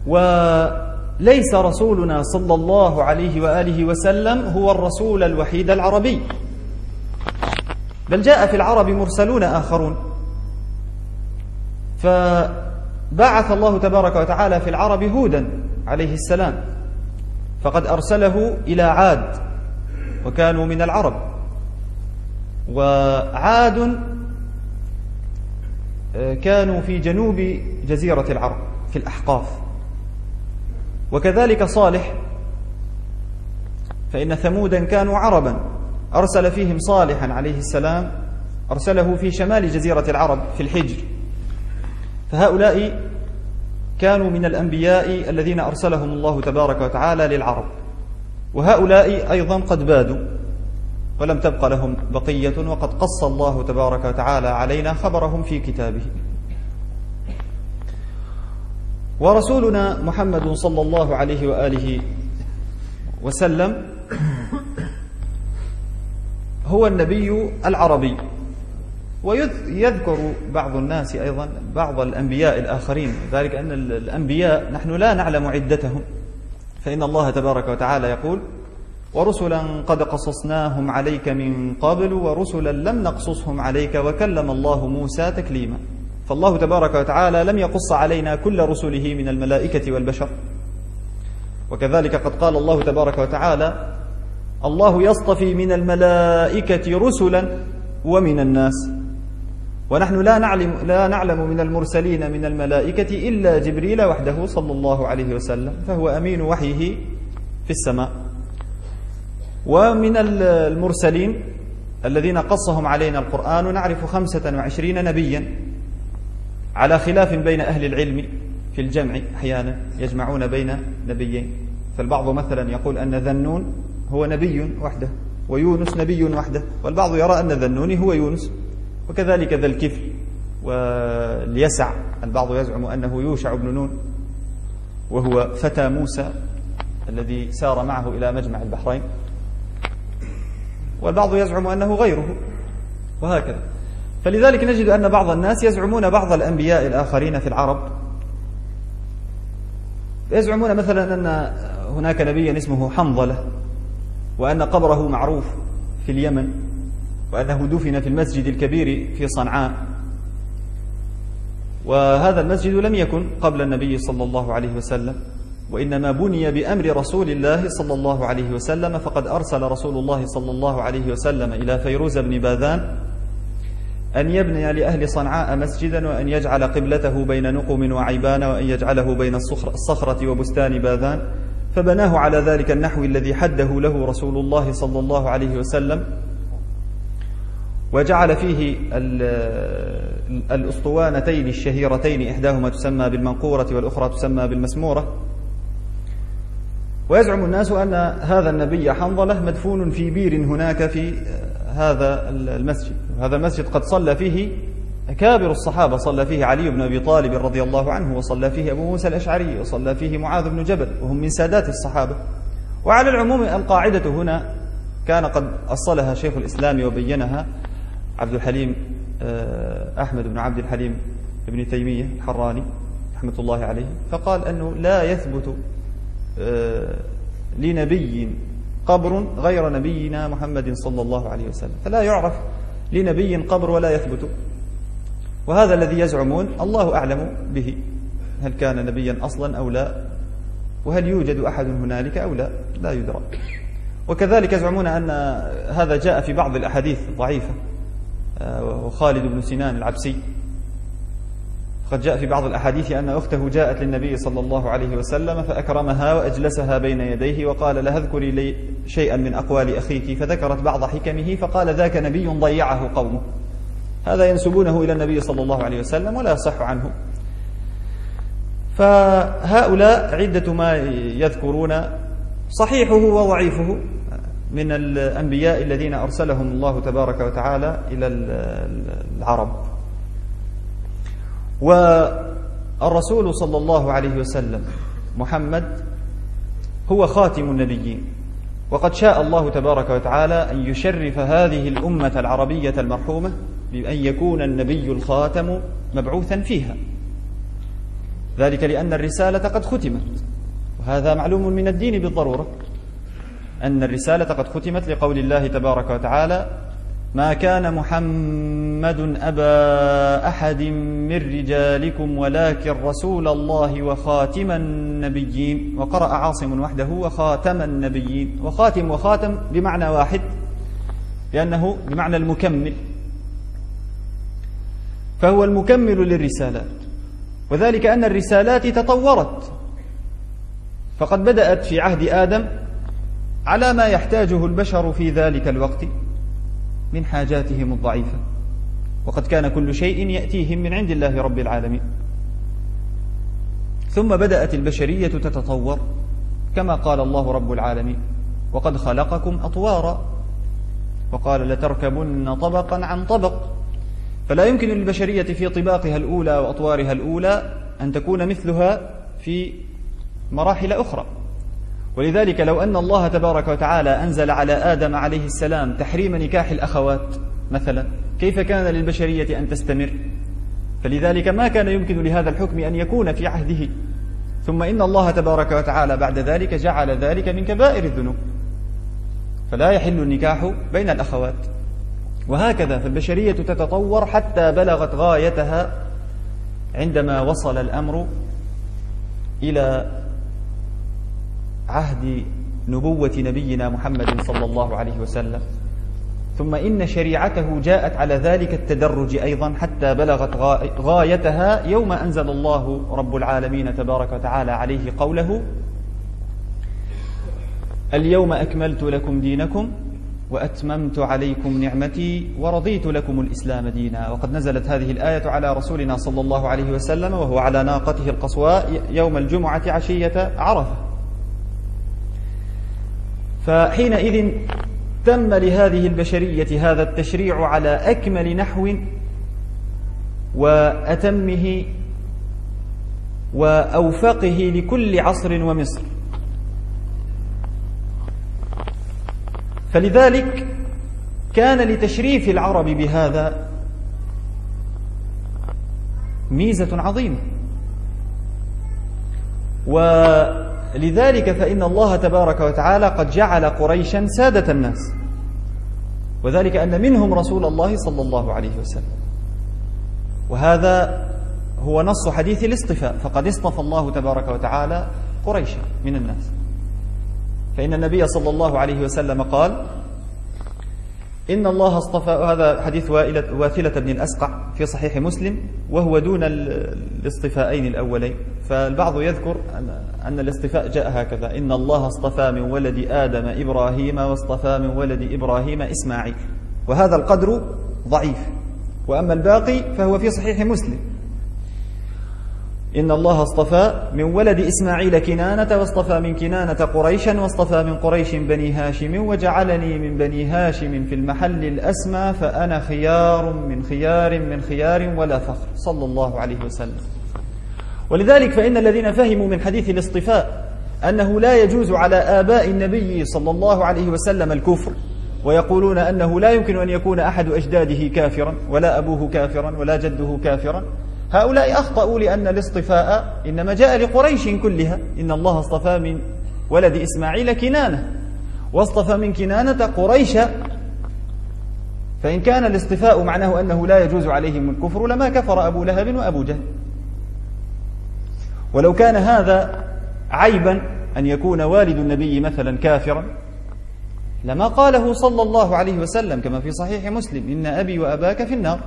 وليس رسولنا صلى الله عليه وآله وسلم هو الرسول الوحيد العربي، بل جاء في العرب مرسلون آخرون، فبعث الله تبارك وتعالى في العرب هودا عليه السلام، فقد أرسله إلى عاد وكانوا من العرب، وعاد كانوا في جنوب جزيرة العرب في الأحقاف. وكذلك صالح، فإن ثمودا كانوا عربا، أرسل فيهم صالحا عليه السلام، أرسله في شمال جزيرة العرب في الحجر. فهؤلاء كانوا من الأنبياء الذين أرسلهم الله تبارك وتعالى للعرب، وهؤلاء أيضا قد بادوا ولم تبق لهم بقية، وقد قص الله تبارك وتعالى علينا خبرهم في كتابه. ورسولنا محمد صلى الله عليه وآله وسلم هو النبي العربي. ويذكر بعض الناس أيضا بعض الأنبياء الآخرين، ذلك أن الأنبياء نحن لا نعلم عدتهم، فإن الله تبارك وتعالى يقول: ورسلا قد قصصناهم عليك من قبل ورسلا لم نقصصهم عليك وكلم الله موسى تكليما. فالله تبارك وتعالى لم يقص علينا كل رسله من الملائكة والبشر. وكذلك قد قال الله تبارك وتعالى: الله يصطفي من الملائكة رسلا ومن الناس. ونحن لا نعلم, لا نعلم من المرسلين من الملائكة إلا جبريل وحده صلى الله عليه وسلم، فهو أمين وحيه في السماء. ومن المرسلين الذين قصهم علينا القرآن نعرف خمسة وعشرين نبيا، على خلاف بين أهل العلم في الجمع، أحيانا يجمعون بين نبيين، فالبعض مثلا يقول أن ذنون هو نبي وحده ويونس نبي وحده، والبعض يرى أن ذنون هو يونس. وكذلك ذا الكفل واليسع، البعض يزعم أنه يوشع بن نون وهو فتى موسى الذي سار معه إلى مجمع البحرين، والبعض يزعم أنه غيره، وهكذا. فلذلك نجد أن بعض الناس يزعمون بعض الأنبياء الآخرين في العرب، يزعمون مثلا أن هناك نبيا اسمه حنظلة، وأن قبره معروف في اليمن، وأنه دفن في المسجد الكبير في صنعاء. وهذا المسجد لم يكن قبل النبي صلى الله عليه وسلم، وإنما بني بأمر رسول الله صلى الله عليه وسلم، فقد أرسل رسول الله صلى الله عليه وسلم إلى فيروز بن باذان أن يبني لأهل صنعاء مسجدا، وأن يجعل قبلته بين نقم وعيبان، وأن يجعله بين الصخرة وبستان باذان، فبناه على ذلك النحو الذي حده له رسول الله صلى الله عليه وسلم، وجعل فيه الأسطوانتين الشهيرتين، إحداهما تسمى بالمنقورة والأخرى تسمى بالمسمورة. ويزعم الناس أن هذا النبي حنظلة مدفون في بير هناك في هذا المسجد. هذا المسجد قد صلى فيه أكابر الصحابة، صلى فيه علي بن أبي طالب رضي الله عنه، وصلى فيه أبو موسى الأشعري، وصلى فيه معاذ بن جبل، وهم من سادات الصحابة. وعلى العموم القاعدة هنا كان قد أصلها شيخ الإسلام وبينها عبد الحليم أحمد بن عبد الحليم ابن تيمية الحراني رحمة الله عليه، فقال أنه لا يثبت لنبي قبر غير نبينا محمد صلى الله عليه وسلم، فلا يعرف لنبي قبر ولا يثبت. وهذا الذي يزعمون الله أعلم به، هل كان نبيا أصلا أو لا، وهل يوجد أحد هنالك أو لا، لا يدرى. وكذلك يزعمون أن هذا جاء في بعض الأحاديث الضعيفة، وخالد بن سنان العبسي قد جاء في بعض الأحاديث أن أخته جاءت للنبي صلى الله عليه وسلم فأكرمها وأجلسها بين يديه وقال لها: اذكري لي شيئا من أقوال أخيك، فذكرت بعض حكمه فقال: ذاك نبي ضيعه قومه. هذا ينسبونه إلى النبي صلى الله عليه وسلم ولا يصح عنه. فهؤلاء عدة ما يذكرون صحيحه وضعيفه من الأنبياء الذين أرسلهم الله تبارك وتعالى إلى العرب. والرسول صلى الله عليه وسلم محمد هو خاتم النبيين، وقد شاء الله تبارك وتعالى أن يشرف هذه الأمة العربية المرحومة بأن يكون النبي الخاتم مبعوثا فيها. ذلك لأن الرسالة قد ختمت، وهذا معلوم من الدين بالضرورة، أن الرسالة قد ختمت لقول الله تبارك وتعالى: ما كان محمد أبا أحد من رجالكم ولكن رسول الله وخاتم النبيين. وقرأ عاصم وحده وخاتم النبيين، وخاتم وخاتم بمعنى واحد، لأنه بمعنى المكمل، فهو المكمل للرسالات. وذلك أن الرسالات تطورت، فقد بدأت في عهد آدم على ما يحتاجه البشر في ذلك الوقت من حاجاتهم الضعيفة، وقد كان كل شيء يأتيهم من عند الله رب العالمين. ثم بدأت البشرية تتطور كما قال الله رب العالمين: وقد خلقكم أطوارا، وقال: لتركبن طبقا عن طبق. فلا يمكن للبشرية في طباقها الأولى وأطوارها الأولى أن تكون مثلها في مراحل أخرى. ولذلك لو أن الله تبارك وتعالى أنزل على آدم عليه السلام تحريم نكاح الأخوات مثلا، كيف كان للبشرية أن تستمر؟ فلذلك ما كان يمكن لهذا الحكم أن يكون في عهده. ثم إن الله تبارك وتعالى بعد ذلك جعل ذلك من كبائر الذنوب، فلا يحل النكاح بين الأخوات. وهكذا فالبشرية تتطور حتى بلغت غايتها عندما وصل الأمر إلى عهد نبوة نبينا محمد صلى الله عليه وسلم. ثم إن شريعته جاءت على ذلك التدرج أيضا حتى بلغت غايتها يوم أنزل الله رب العالمين تبارك وتعالى عليه قوله: اليوم أكملت لكم دينكم وأتممت عليكم نعمتي ورضيت لكم الإسلام دينا. وقد نزلت هذه الآية على رسولنا صلى الله عليه وسلم وهو على ناقته القصواء يوم الجمعة عشية عرفة. فحينئذ تم لهذه البشرية هذا التشريع على أكمل نحو وأتمه وأوفقه لكل عصر ومصر. فلذلك كان لتشريف العرب بهذا ميزة عظيمة. ولذلك فإن الله تبارك وتعالى قد جعل قريشا سادة الناس، وذلك أن منهم رسول الله صلى الله عليه وسلم. وهذا هو نص حديث الاصطفاء، فقد اصطفى الله تبارك وتعالى قريشا من الناس. فإن النبي صلى الله عليه وسلم قال: إن الله اصطفى، هذا حديث واثلة بن الأسقع في صحيح مسلم، وهو دون الاصطفاءين الأولين. فالبعض يذكر أن الاصطفاء جاء هكذا: إن الله اصطفى من ولد آدم إبراهيم واصطفى من ولد إبراهيم إسماعيل، وهذا القدر ضعيف، وأما الباقي فهو في صحيح مسلم: إن الله اصطفى من ولد إسماعيل كنانة واصطفى من كنانة قريشا واصطفى من قريش بني هاشم وجعلني من بني هاشم في المحل الأسمى فأنا خيار من خيار من خيار ولا فخر، صلى الله عليه وسلم. ولذلك فإن الذين فهموا من حديث الاصطفاء أنه لا يجوز على آباء النبي صلى الله عليه وسلم الكفر، ويقولون أنه لا يمكن أن يكون أحد أجداده كافرا ولا أبوه كافرا ولا جده كافرا، هؤلاء أخطأوا، لأن الاصطفاء إنما جاء لقريش كلها. إن الله اصطفى من ولد إسماعيل كنانة واصطفى من كنانة قريشا. فإن كان الاصطفاء معناه أنه لا يجوز عليهم الكفر لما كفر أبو لهب وأبو جهل. ولو كان هذا عيبا أن يكون والد النبي مثلا كافرا لما قاله صلى الله عليه وسلم كما في صحيح مسلم: إن أبي وأباك في النار.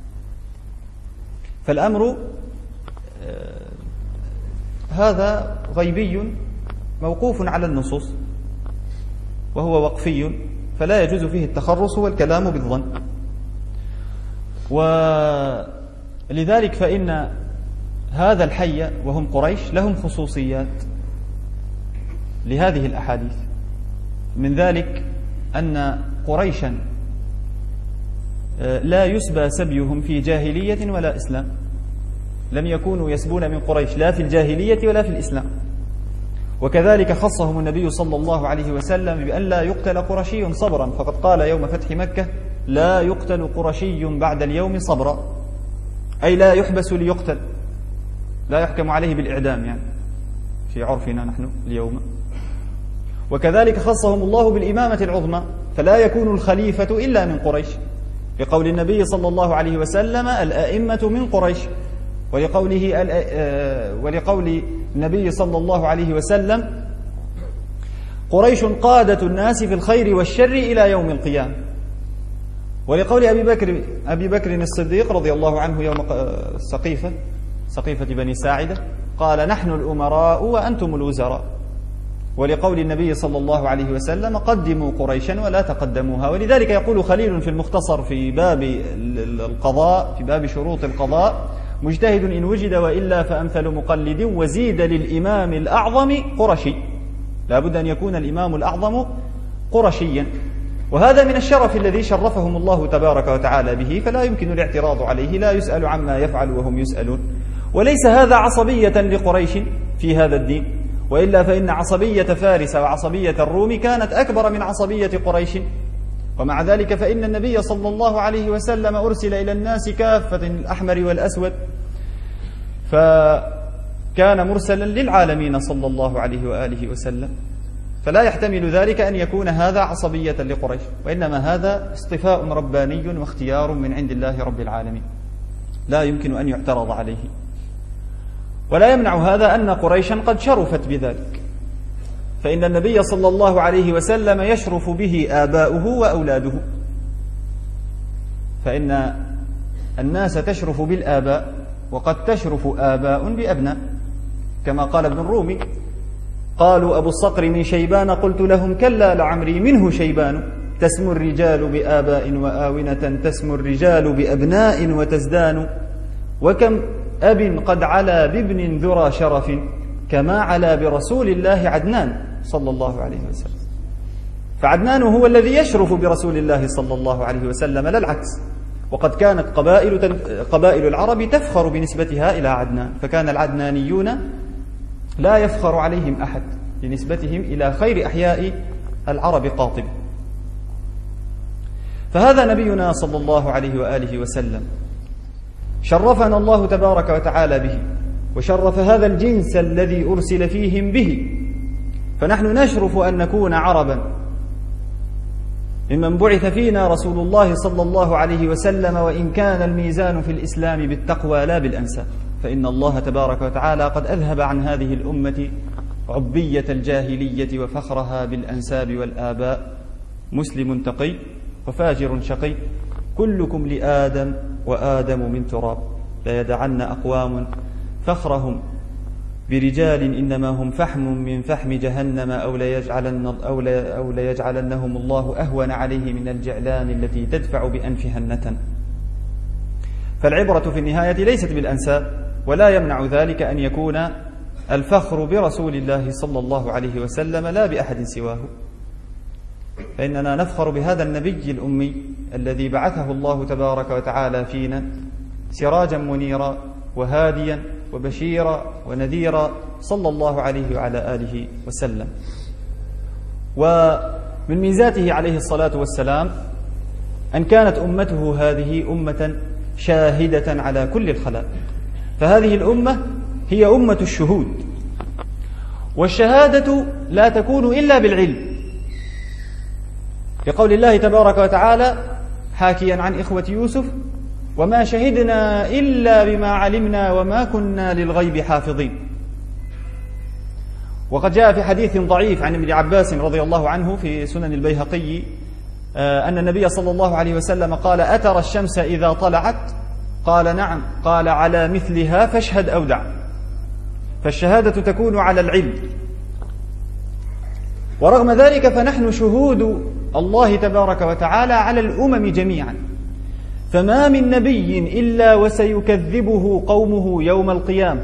فالأمر هذا غيبي موقوف على النصوص، وهو وقفي، فلا يجوز فيه التخرص والكلام بالظن. ولذلك فإن هذا الحي وهم قريش لهم خصوصيات لهذه الأحاديث. من ذلك أن قريشا لا يسبى سبيهم في جاهلية ولا إسلام، لم يكونوا يسبون من قريش لا في الجاهلية ولا في الإسلام. وكذلك خصهم النبي صلى الله عليه وسلم بأن لا يقتل قرشي صبرا، فقد قال يوم فتح مكة: لا يقتل قرشي بعد اليوم صبرا، أي لا يحبس ليقتل، لا يحكم عليه بالإعدام يعني في عرفنا نحن اليوم. وكذلك خصهم الله بالإمامة العظمى، فلا يكون الخليفة إلا من قريش، لقول النبي صلى الله عليه وسلم الأئمة من قريش، ولقوله ولقول النبي صلى الله عليه وسلم قريش قادة الناس في الخير والشر إلى يوم القيامة، ولقول أبي بكر أبي بكر الصديق رضي الله عنه يوم سقيفة سقيفة بني ساعدة قال نحن الأمراء وأنتم الوزراء، ولقول النبي صلى الله عليه وسلم قدموا قريشا ولا تقدموها. ولذلك يقول خليل في المختصر في باب القضاء في باب شروط القضاء مجتهد إن وجد وإلا فأمثل مقلد، وزيد للإمام الأعظم قرشي، لا بد أن يكون الإمام الأعظم قرشيا، وهذا من الشرف الذي شرفهم الله تبارك وتعالى به، فلا يمكن الاعتراض عليه، لا يسأل عما يفعل وهم يسألون. وليس هذا عصبية لقريش في هذا الدين، وإلا فإن عصبية فارس وعصبية الروم كانت أكبر من عصبية قريش، ومع ذلك فإن النبي صلى الله عليه وسلم أرسل إلى الناس كافة الأحمر والأسود، فكان مرسلا للعالمين صلى الله عليه وآله وسلم، فلا يحتمل ذلك أن يكون هذا عصبية لقريش، وإنما هذا اصطفاء رباني واختيار من عند الله رب العالمين، لا يمكن أن يعترض عليه. ولا يمنع هذا أن قريشا قد شرفت بذلك، فإن النبي صلى الله عليه وسلم يشرف به آباؤه وأولاده، فإن الناس تشرف بالآباء، وقد تشرف آباء بأبناء، كما قال ابن الرومي قالوا أبو الصقر من شيبان قلت لهم كلا لعمري منه شيبان، تسمو الرجال بآباء وآونة تسمو الرجال بأبناء وتزدان، وكم أب قد علا بابن ذرى شرف كما علا برسول الله عدنان صلى الله عليه وسلم. فعدنان هو الذي يشرف برسول الله صلى الله عليه وسلم لا العكس، وقد كانت قبائل قبائل العرب تفخر بنسبتها إلى عدنان، فكان العدنانيون لا يفخر عليهم أحد بنسبتهم إلى خير أحياء العرب قاطب. فهذا نبينا صلى الله عليه وآله وسلم شرفنا الله تبارك وتعالى به، وشرف هذا الجنس الذي أرسل فيهم به، فنحن نشرف أن نكون عربا ممن بعث فينا رسول الله صلى الله عليه وسلم، وإن كان الميزان في الإسلام بالتقوى لا بالأنساب، فإن الله تبارك وتعالى قد أذهب عن هذه الأمة عبية الجاهلية وفخرها بالأنساب والآباء. مسلم تقي وفاجر شقي كلكم لآدم وآدم من تراب، لا يدعن أقوام فخرهم برجال إنما هم فحم من فحم جهنم، أو ليجعلن أو لا أو ليجعلنهم الله أهون عليه من الجعلان التي تدفع بأنفها النتن. فالعبرة في النهاية ليست بالأنساب، ولا يمنع ذلك أن يكون الفخر برسول الله صلى الله عليه وسلم لا بأحد سواه، فإننا نفخر بهذا النبي الأمي الذي بعثه الله تبارك وتعالى فينا سراجا منيرا وهاديا وبشيرا ونذيرا صلى الله عليه وعلى آله وسلم. ومن ميزاته عليه الصلاة والسلام أن كانت أمته هذه أمة شاهدة على كل الخلائق، فهذه الأمة هي أمة الشهود، والشهادة لا تكون إلا بالعلم، لقول الله تبارك وتعالى حاكيا عن إخوة يوسف وما شهدنا إلا بما علمنا وما كنا للغيب حافظين. وقد جاء في حديث ضعيف عن ابن عباس رضي الله عنه في سنن البيهقي أن النبي صلى الله عليه وسلم قال أترى الشمس إذا طلعت؟ قال نعم، قال على مثلها فاشهد أو دع. فالشهادة تكون على العلم، ورغم ذلك فنحن شهود الله تبارك وتعالى على الأمم جميعا، فما من نبي إلا وسيكذبه قومه يوم القيامة،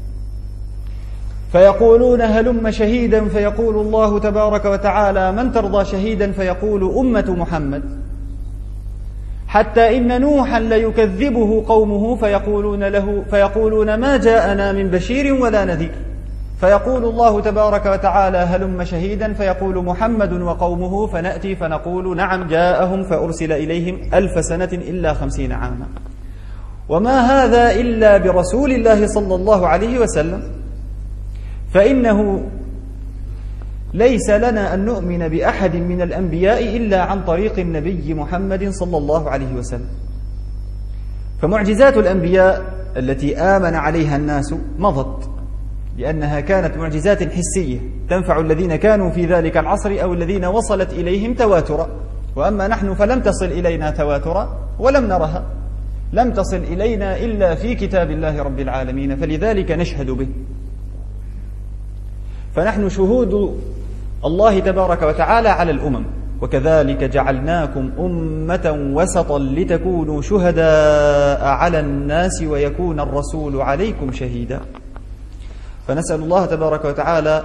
فيقولون هلم شهيدا، فيقول الله تبارك وتعالى من ترضى شهيدا؟ فيقول أمة محمد، حتى إن نوحا ليكذبه قومه فيقولون له فيقولون ما جاءنا من بشير ولا نذير، فيقول الله تبارك وتعالى هلم شهيدا، فيقول محمد وقومه، فنأتي فنقول نعم جاءهم فأرسل إليهم ألف سنة إلا خمسين عاما. وما هذا إلا برسول الله صلى الله عليه وسلم، فإنه ليس لنا أن نؤمن بأحد من الأنبياء إلا عن طريق النبي محمد صلى الله عليه وسلم. فمعجزات الأنبياء التي آمن عليها الناس مضت، لأنها كانت معجزات حسية تنفع الذين كانوا في ذلك العصر أو الذين وصلت إليهم تواترا. وأما نحن فلم تصل إلينا تواترا ولم نرها، لم تصل إلينا إلا في كتاب الله رب العالمين، فلذلك نشهد به. فنحن شهود الله تبارك وتعالى على الأمم، وكذلك جعلناكم أمة وسطا لتكونوا شهداء على الناس ويكون الرسول عليكم شهيدا. فنسأل الله تبارك وتعالى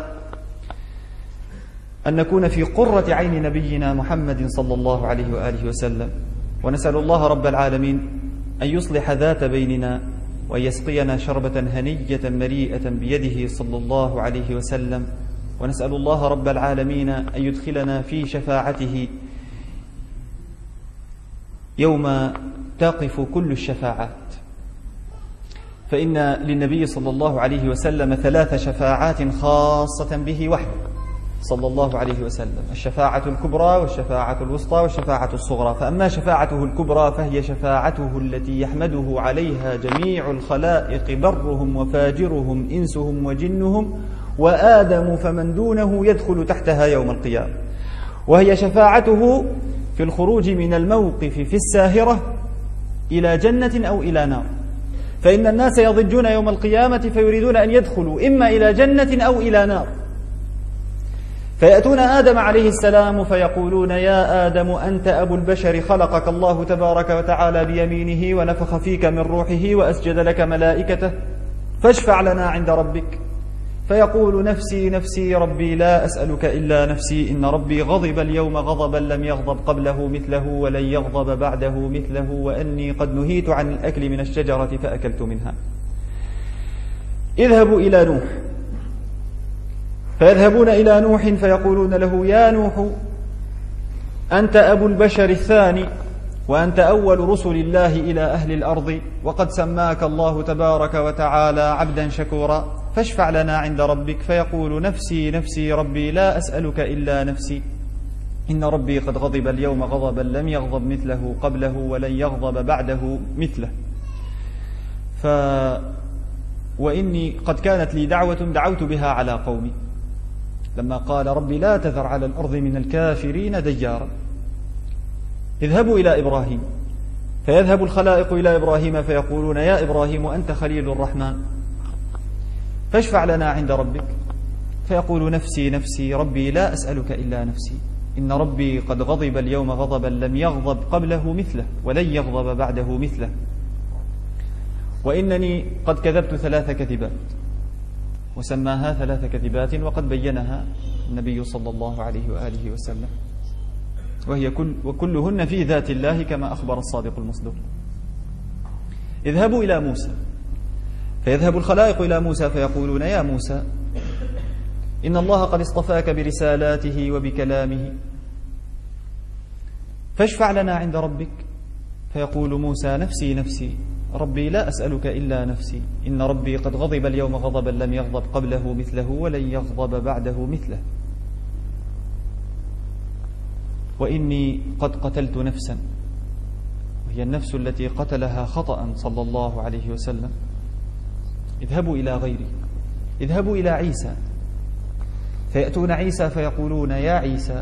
أن نكون في قرة عين نبينا محمد صلى الله عليه وآله وسلم، ونسأل الله رب العالمين أن يصلح ذات بيننا وأن يسقينا شربة هنية مريئة بيده صلى الله عليه وسلم، ونسأل الله رب العالمين أن يدخلنا في شفاعته يوم تقف كل الشفاعات. فإن للنبي صلى الله عليه وسلم ثلاث شفاعات خاصة به وحده صلى الله عليه وسلم: الشفاعة الكبرى والشفاعة الوسطى والشفاعة الصغرى. فأما شفاعته الكبرى فهي شفاعته التي يحمده عليها جميع الخلائق برهم وفاجرهم إنسهم وجنهم، وآدم فمن دونه يدخل تحتها يوم القيامة. وهي شفاعته في الخروج من الموقف في الساهرة إلى جنة أو إلى نار، فإن الناس يضجون يوم القيامة فيريدون أن يدخلوا إما إلى جنة أو إلى نار، فيأتون آدم عليه السلام فيقولون: يا آدم أنت أبو البشر، خلقك الله تبارك وتعالى بيمينه ونفخ فيك من روحه وأسجد لك ملائكته، فاشفع لنا عند ربك. فيقول: نفسي نفسي ربي لا أسألك إلا نفسي، إن ربي غضب اليوم غضبا لم يغضب قبله مثله ولن يغضب بعده مثله، وأني قد نهيت عن الأكل من الشجرة فأكلت منها. اذهبوا إلى نوح. فيذهبون إلى نوح فيقولون له: يا نوح أنت أبو البشر الثاني، وأنت أول رسل الله إلى أهل الأرض، وقد سماك الله تبارك وتعالى عبدا شكورا، فاشفع لنا عند ربك. فيقول: نفسي نفسي ربي لا أسألك إلا نفسي، إن ربي قد غضب اليوم غضبا لم يغضب مثله قبله ولن يغضب بعده مثله. ف وإني قد كانت لي دعوة دعوت بها على قومي، لما قال: ربي لا تذر على الأرض من الكافرين ديارا. اذهبوا إلى إبراهيم. فيذهب الخلائق إلى إبراهيم فيقولون: يا إبراهيم أنت خليل الرحمن، فاشفع لنا عند ربك. فيقول: نفسي نفسي ربي لا أسألك إلا نفسي، إن ربي قد غضب اليوم غضبا لم يغضب قبله مثله ولن يغضب بعده مثله، وإنني قد كذبت ثلاث كذبات. وسماها ثلاث كذبات وقد بينها النبي صلى الله عليه وآله وسلم، وهي كل وكلهن في ذات الله كما أخبر الصادق المصدوق. اذهبوا إلى موسى. فيذهب الخلائق إلى موسى فيقولون: يا موسى إن الله قد اصطفاك برسالاته وبكلامه، فاشفع لنا عند ربك. فيقول موسى: نفسي نفسي ربي لا أسألك إلا نفسي، إن ربي قد غضب اليوم غضبا لم يغضب قبله مثله ولن يغضب بعده مثله، وإني قد قتلت نفسا، وهي النفس التي قتلها خطأ صلى الله عليه وسلم. اذهبوا إلى غيري. اذهبوا إلى عيسى. فيأتون عيسى فيقولون: يا عيسى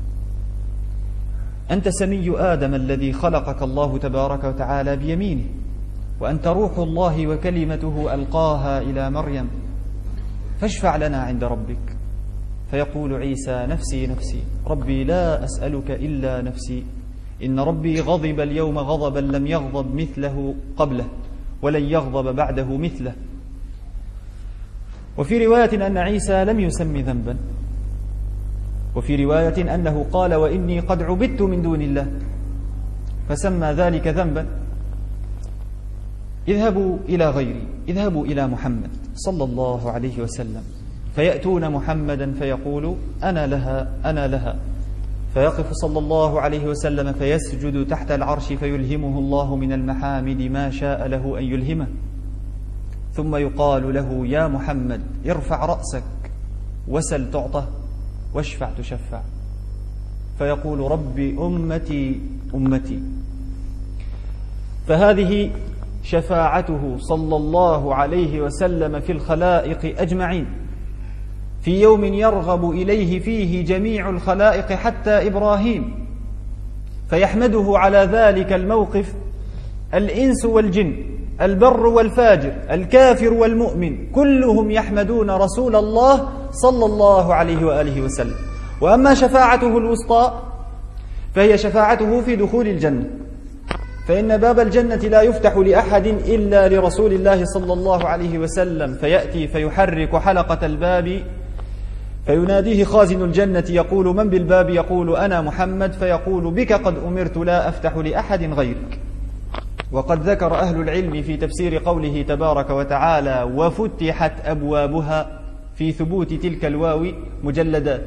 أنت سمي آدم الذي خلقك الله تبارك وتعالى بيمينه، وأنت روح الله وكلمته ألقاها إلى مريم، فاشفع لنا عند ربك. فيقول عيسى: نفسي نفسي ربي لا أسألك إلا نفسي، إن ربي غضب اليوم غضبا لم يغضب مثله قبله ولن يغضب بعده مثله. وفي رواية أن عيسى لم يسم ذنبا، وفي رواية أنه قال: وإني قد عبدت من دون الله، فسمى ذلك ذنبا. اذهبوا إلى غيري. اذهبوا إلى محمد صلى الله عليه وسلم. فيأتون محمدا فيقول: أنا لها أنا لها. فيقف صلى الله عليه وسلم فيسجد تحت العرش فيلهمه الله من المحامد ما شاء له أن يلهمه، ثم يقال له: يا محمد ارفع رأسك وسل تعطى واشفع تشفع، فيقول: ربي أمتي أمتي. فهذه شفاعته صلى الله عليه وسلم في الخلائق أجمعين في يوم يرغب إليه فيه جميع الخلائق حتى إبراهيم، فيحمده على ذلك الموقف الإنس والجن، البر والفاجر، الكافر والمؤمن، كلهم يحمدون رسول الله صلى الله عليه وآله وسلم. وأما شفاعته الوسطى فهي شفاعته في دخول الجنة، فإن باب الجنة لا يفتح لأحد إلا لرسول الله صلى الله عليه وسلم، فيأتي فيحرك حلقة الباب فيناديه خازن الجنة يقول: من بالباب؟ يقول: أنا محمد. فيقول: بك قد أمرت لا أفتح لأحد غيرك. وقد ذكر أهل العلم في تفسير قوله تبارك وتعالى: وفتحت أبوابها، في ثبوت تلك الواو مجلدات،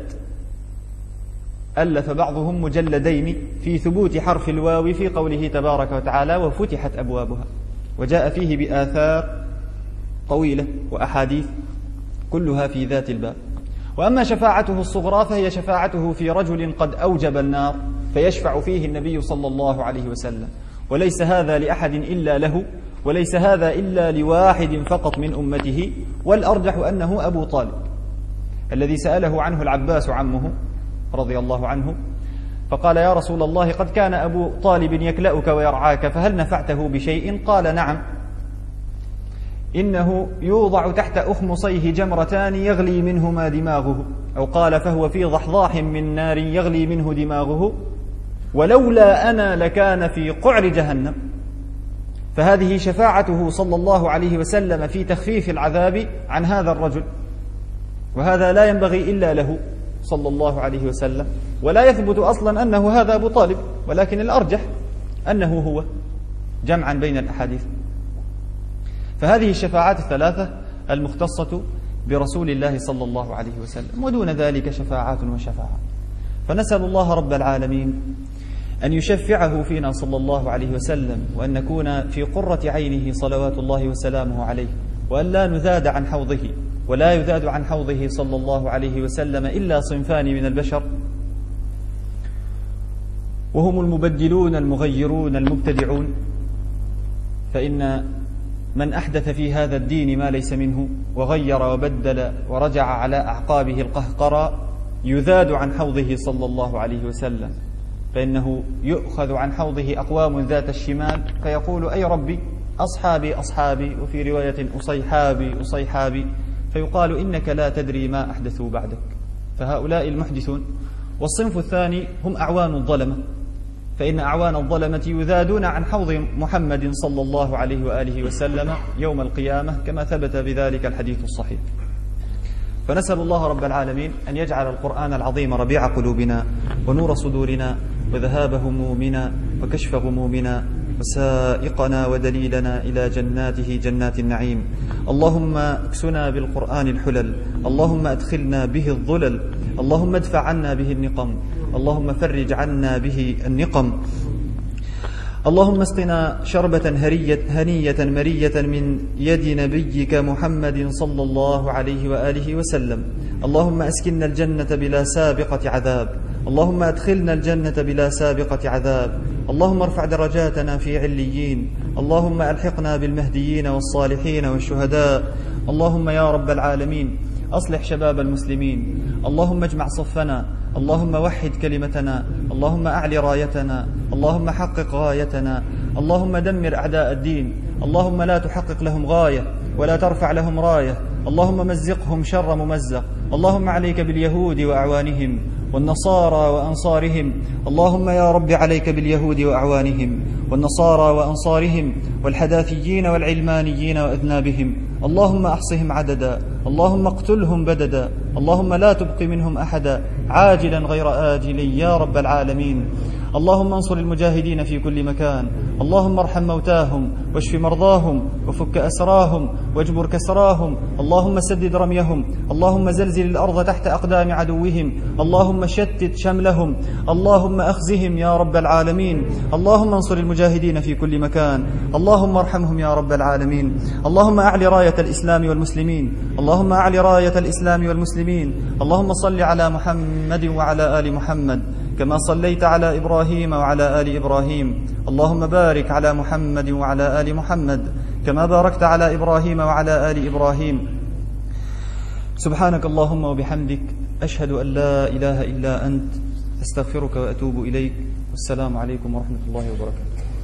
ألف بعضهم مجلدين في ثبوت حرف الواو في قوله تبارك وتعالى: وفتحت أبوابها، وجاء فيه بآثار طويلة وأحاديث كلها في ذات الباب. وأما شفاعته الصغرى فهي شفاعته في رجل قد أوجب النار فيشفع فيه النبي صلى الله عليه وسلم، وليس هذا لأحد إلا له، وليس هذا إلا لواحد فقط من أمته، والأرجح أنه أبو طالب الذي سأله عنه العباس عمه رضي الله عنه، فقال: يا رسول الله قد كان أبو طالب يكلأك ويرعاك، فهل نفعته بشيء؟ قال: نعم، إنه يوضع تحت أخمصيه جمرتان يغلي منهما دماغه، أو قال: فهو في ضحضاح من نار يغلي منه دماغه، ولولا أنا لكان في قعر جهنم. فهذه شفاعته صلى الله عليه وسلم في تخفيف العذاب عن هذا الرجل، وهذا لا ينبغي إلا له صلى الله عليه وسلم، ولا يثبت أصلا أنه هذا أبو طالب، ولكن الأرجح أنه هو، جمعا بين الأحاديث. فهذه الشفاعات الثلاثة المختصة برسول الله صلى الله عليه وسلم، ودون ذلك شفاعات وشفاعات. فنسأل الله رب العالمين أن يشفعه فينا صلى الله عليه وسلم، وأن نكون في قرة عينه صلوات الله وسلامه عليه، وأن لا نذاد عن حوضه، ولا يذاد عن حوضه صلى الله عليه وسلم إلا صنفان من البشر، وهم المبدلون المغيرون المبتدعون. فإن من أحدث في هذا الدين ما ليس منه وغير وبدل ورجع على أعقابه القهقرى يذاد عن حوضه صلى الله عليه وسلم، فإنه يؤخذ عن حوضه أقوام ذات الشمال فيقول: أي ربي أصحابي أصحابي، وفي رواية أصيحابي أصيحابي، فيقال: إنك لا تدري ما أحدثوا بعدك. فهؤلاء المحدثون. والصنف الثاني هم أعوان الظلمة، فإن أعوان الظلمة يذادون عن حوض محمد صلى الله عليه وآله وسلم يوم القيامة، كما ثبت بذلك الحديث الصحيح. فنسأل الله رب العالمين أن يجعل القرآن العظيم ربيع قلوبنا ونور صدورنا وذهاب همومنا وكشف غمومنا وسائقنا ودليلنا إلى جناته جنات النعيم. اللهم اكسنا بالقرآن الحلل، اللهم أدخلنا به الظلل، اللهم ادفع عنا به النقم، اللهم فرج عنا به النقم. اللهم اسقنا شربة هنية مرية من يد نبيك محمد صلى الله عليه وآله وسلم. اللهم أسكننا الجنة بلا سابقة عذاب، اللهم أدخلنا الجنة بلا سابقة عذاب. اللهم ارفع درجاتنا في عليين، اللهم ألحقنا بالمهديين والصالحين والشهداء. اللهم يا رب العالمين أصلح شباب المسلمين، اللهم اجمع صفنا، اللهم وحد كلمتنا، اللهم أعل رايتنا، اللهم حقق غايتنا، اللهم دمر أعداء الدين، اللهم لا تحقق لهم غاية ولا ترفع لهم راية، اللهم مزقهم شر ممزق. اللهم عليك باليهود وأعوانهم والنصارى وأنصارهم، اللهم يا رب عليك باليهود وأعوانهم والنصارى وأنصارهم والحداثيين والعلمانيين وأذنابهم، اللهم أحصهم عددا، اللهم اقتلهم بددا، اللهم لا تبق منهم أحدا عاجلا غير آجل يا رب العالمين. اللهم انصر المجاهدين في كل مكان، اللهم ارحم موتاهم واشف مرضاهم وفك أسراهم واجبر كسراهم، اللهم سدد رميهم، اللهم زلزل الأرض تحت أقدام عدوهم، اللهم شتت شملهم، اللهم أخزهم يا رب العالمين، اللهم انصر المجاهدين في كل مكان، اللهم ارحمهم يا رب العالمين، اللهم أعل راية الإسلام والمسلمين، اللهم أعل راية الإسلام والمسلمين، اللهم صل على محمد وعلى آل محمد كما صليت على إبراهيم وعلى آل إبراهيم، اللهم بارك على محمد وعلى آل محمد كما باركت على إبراهيم وعلى آل إبراهيم. سبحانك اللهم وبحمدك، أشهد أن لا إله إلا أنت، أستغفرك وأتوب إليك، والسلام عليكم ورحمة الله وبركاته.